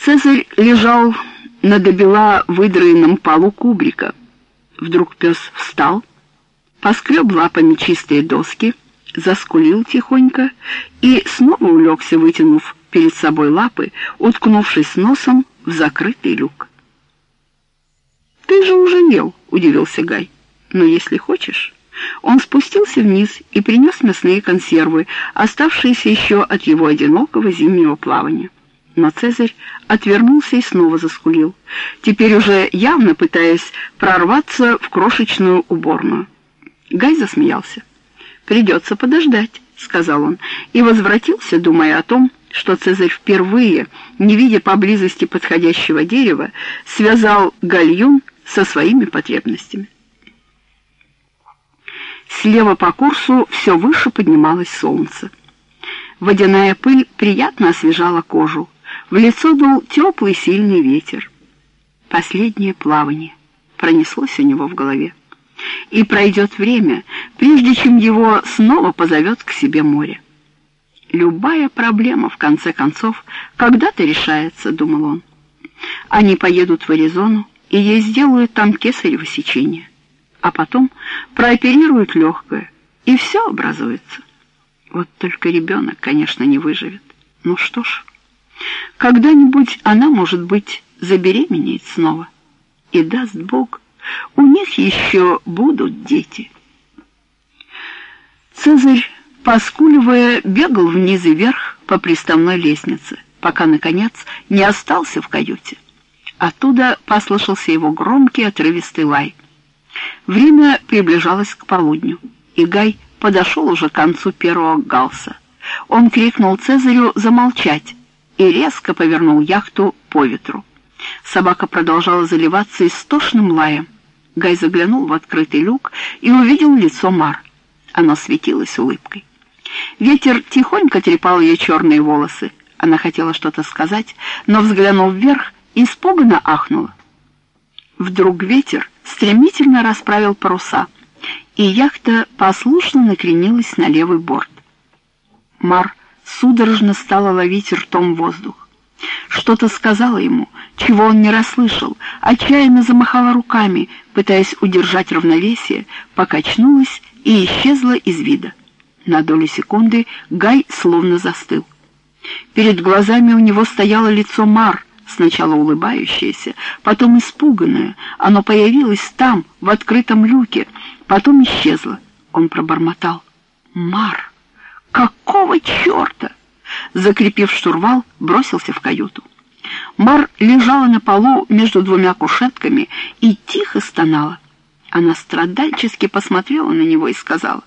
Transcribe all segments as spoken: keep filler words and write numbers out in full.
Цезарь лежал на добела выдраенном полу кубрика. Вдруг пес встал, поскреб лапами чистые доски, заскулил тихонько и снова улегся, вытянув перед собой лапы, уткнувшись носом в закрытый люк. «Ты же уже ел», — удивился Гай. «Но если хочешь...» Он спустился вниз и принес мясные консервы, оставшиеся еще от его одинокого зимнего плавания. Но Цезарь отвернулся и снова заскулил, теперь уже явно пытаясь прорваться в крошечную уборную. Гай засмеялся. «Придется подождать», — сказал он, и возвратился, думая о том, что Цезарь впервые, не видя поблизости подходящего дерева, связал гальюн со своими потребностями. Слева по курсу все выше поднималось солнце. Водяная пыль приятно освежала кожу. В лицо дул теплый сильный ветер. Последнее плавание пронеслось у него в голове. И пройдет время, прежде чем его снова позовет к себе море. Любая проблема, в конце концов, когда-то решается, думал он. Они поедут в Аризону, и ей сделают там кесарево сечение. А потом прооперируют легкое, и все образуется. Вот только ребенок, конечно, не выживет. Ну что ж, когда-нибудь она, может быть, забеременеет снова. И даст Бог, у них еще будут дети. Цезарь, поскуливая, бегал вниз и вверх по приставной лестнице, пока, наконец, не остался в каюте. Оттуда послышался его громкий отрывистый лай. Время приближалось к полудню, и Гай подошел уже к концу первого галса. Он крикнул Цезарю замолчать и резко повернул яхту по ветру. Собака продолжала заливаться истошным лаем. Гай заглянул в открытый люк и увидел лицо Мар. Оно светилось улыбкой. Ветер тихонько трепал ее черные волосы. Она хотела что-то сказать, но, взглянув вверх, испуганно ахнула. Вдруг ветер стремительно расправил паруса, и яхта послушно накренилась на левый борт. Мар судорожно стала ловить ртом воздух. Что-то сказала ему, чего он не расслышал, отчаянно замахала руками, пытаясь удержать равновесие, покачнулась и исчезла из вида. На долю секунды Гай словно застыл. Перед глазами у него стояло лицо Мар, сначала улыбающееся, потом испуганное. Оно появилось там, в открытом люке, потом исчезло. Он пробормотал: «Мар, какого черта?» Закрепив штурвал, бросился в каюту. Мар лежала на полу между двумя кушетками и тихо стонала. Она страдальчески посмотрела на него и сказала: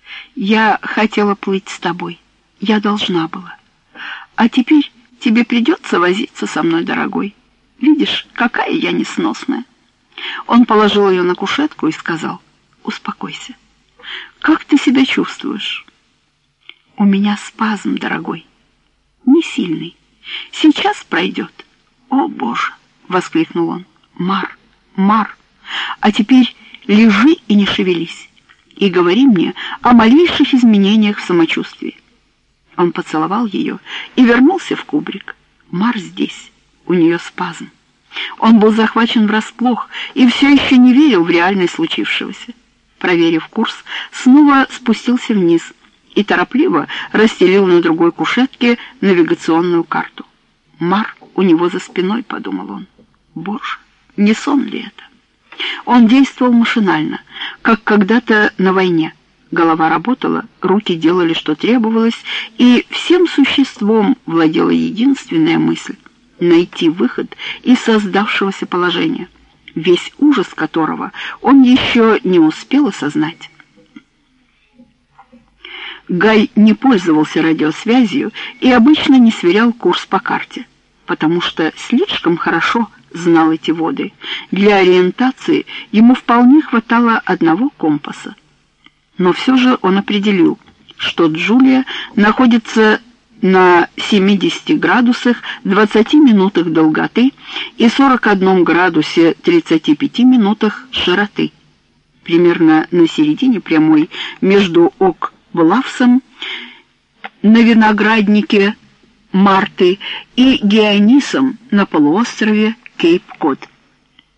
«Я хотела плыть с тобой. Я должна была. А теперь тебе придется возиться со мной, дорогой. Видишь, какая я несносная». Он положил ее на кушетку и сказал: «Успокойся. Как ты себя чувствуешь?» «У меня спазм, дорогой. Не сильный. Сейчас пройдет». «О, Боже!» — воскликнул он. «Мар, Мар, а теперь лежи и не шевелись, и говори мне о малейших изменениях в самочувствии». Он поцеловал ее и вернулся в кубрик. Мар здесь, у нее спазм. Он был захвачен врасплох и все еще не верил в реальность случившегося. Проверив курс, снова спустился вниз и торопливо расстелил на другой кушетке навигационную карту. «Мар у него за спиной», — подумал он. «Боже, не сон ли это?» Он действовал машинально, как когда-то на войне. Голова работала, руки делали, что требовалось, и всем существом владела единственная мысль — найти выход из создавшегося положения, весь ужас которого он еще не успел осознать. Гай не пользовался радиосвязью и обычно не сверял курс по карте, потому что слишком хорошо знал эти воды. Для ориентации ему вполне хватало одного компаса. Но все же он определил, что Джулия находится на семидесяти градусах двадцати минутах долготы и сорок одном градусе тридцати пяти минутах широты, примерно на середине прямой между Ок-Блавсом на винограднике Марты и Геонисом на полуострове Кейп-Код.